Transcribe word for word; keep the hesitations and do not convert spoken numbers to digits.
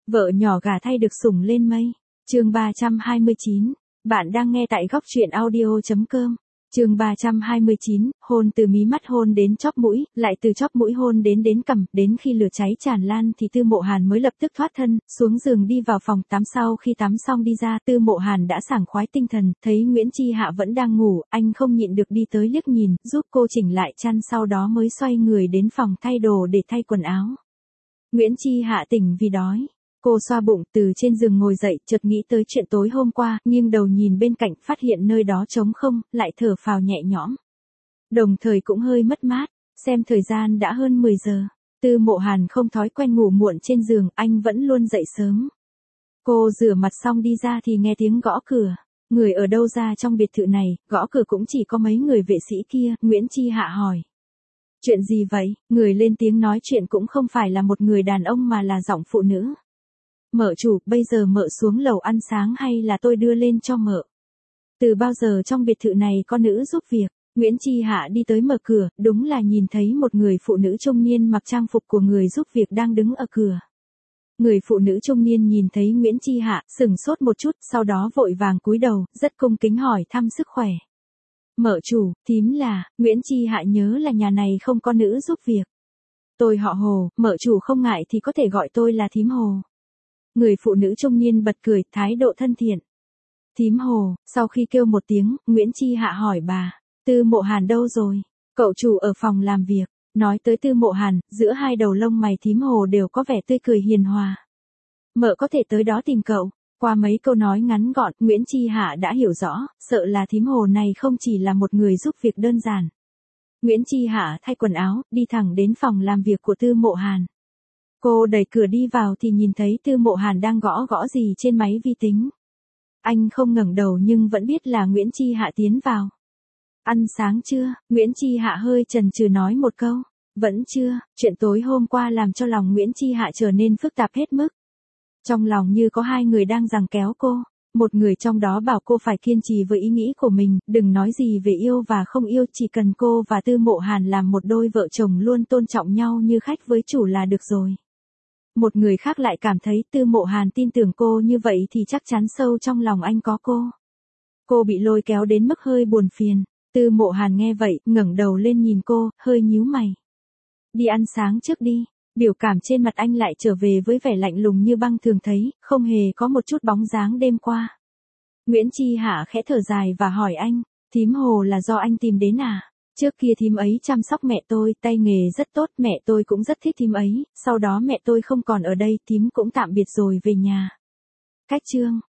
Vợ nhỏ gả thay được sủng lên mây. Chương ba trăm hai mươi chín. Bạn đang nghe tại góc truyện audio chấm com. Chương ba trăm hai mươi chín, hôn từ mí mắt hôn đến chóp mũi, lại từ chóp mũi hôn đến đến cằm, đến khi lửa cháy tràn lan thì Tư Mộ Hàn mới lập tức thoát thân, xuống giường đi vào phòng tắm. Sau khi tắm xong đi ra, Tư Mộ Hàn đã sảng khoái tinh thần, thấy Nguyễn Chi Hạ vẫn đang ngủ, anh không nhịn được đi tới liếc nhìn, giúp cô chỉnh lại chăn, sau đó mới xoay người đến phòng thay đồ để thay quần áo. Nguyễn Chi Hạ tỉnh vì đói. Cô xoa bụng, từ trên giường ngồi dậy, chợt nghĩ tới chuyện tối hôm qua, nghiêng đầu nhìn bên cạnh, phát hiện nơi đó trống không, lại thở phào nhẹ nhõm. Đồng thời cũng hơi mất mát, xem thời gian đã hơn mười giờ. Tư Mộ Hàn không thói quen ngủ muộn trên giường, anh vẫn luôn dậy sớm. Cô rửa mặt xong đi ra thì nghe tiếng gõ cửa. Người ở đâu ra trong biệt thự này, gõ cửa cũng chỉ có mấy người vệ sĩ kia, Nguyễn Chi Hạ hỏi. Chuyện gì vậy? Người lên tiếng nói chuyện cũng không phải là một người đàn ông mà là giọng phụ nữ. Mợ chủ, bây giờ mợ xuống lầu ăn sáng hay là tôi đưa lên cho mợ? Từ bao giờ trong biệt thự này có nữ giúp việc? Nguyễn Chi Hạ đi tới mở cửa, đúng là nhìn thấy một người phụ nữ trung niên mặc trang phục của người giúp việc đang đứng ở cửa. Người phụ nữ trung niên nhìn thấy Nguyễn Chi Hạ, sửng sốt một chút, sau đó vội vàng cúi đầu, rất cung kính hỏi thăm sức khỏe. Mợ chủ, thím là, Nguyễn Chi Hạ nhớ là nhà này không có nữ giúp việc. Tôi họ Hồ, mợ chủ không ngại thì có thể gọi tôi là thím Hồ. Người phụ nữ trung niên bật cười, thái độ thân thiện. Thím Hồ, sau khi kêu một tiếng, Nguyễn Chi Hạ hỏi bà, Tư Mộ Hàn đâu rồi? Cậu chủ ở phòng làm việc. Nói tới Tư Mộ Hàn, giữa hai đầu lông mày thím Hồ đều có vẻ tươi cười hiền hòa. Mợ có thể tới đó tìm cậu. Qua mấy câu nói ngắn gọn, Nguyễn Chi Hạ đã hiểu rõ, sợ là thím Hồ này không chỉ là một người giúp việc đơn giản. Nguyễn Chi Hạ thay quần áo, đi thẳng đến phòng làm việc của Tư Mộ Hàn. Cô đẩy cửa đi vào thì nhìn thấy Tư Mộ Hàn đang gõ gõ gì trên máy vi tính. Anh không ngẩng đầu nhưng vẫn biết là Nguyễn Chi Hạ tiến vào. Ăn sáng chưa? Nguyễn Chi Hạ hơi chần chừ nói một câu. Vẫn chưa, chuyện tối hôm qua làm cho lòng Nguyễn Chi Hạ trở nên phức tạp hết mức. Trong lòng như có hai người đang giằng kéo cô. Một người trong đó bảo cô phải kiên trì với ý nghĩ của mình, đừng nói gì về yêu và không yêu, chỉ cần cô và Tư Mộ Hàn làm một đôi vợ chồng luôn tôn trọng nhau như khách với chủ là được rồi. Một người khác lại cảm thấy Tư Mộ Hàn tin tưởng cô như vậy thì chắc chắn sâu trong lòng anh có cô. Cô bị lôi kéo đến mức hơi buồn phiền. Tư Mộ Hàn nghe vậy, ngẩng đầu lên nhìn cô, hơi nhíu mày. Đi ăn sáng trước đi. Biểu cảm trên mặt anh lại trở về với vẻ lạnh lùng như băng thường thấy, không hề có một chút bóng dáng đêm qua. Nguyễn Chi Hạ khẽ thở dài và hỏi anh, thím Hồ là do anh tìm đến à? Trước kia thím ấy chăm sóc mẹ tôi, tay nghề rất tốt, mẹ tôi cũng rất thích thím ấy, sau đó mẹ tôi không còn ở đây, thím cũng tạm biệt rồi về nhà. Cách chương.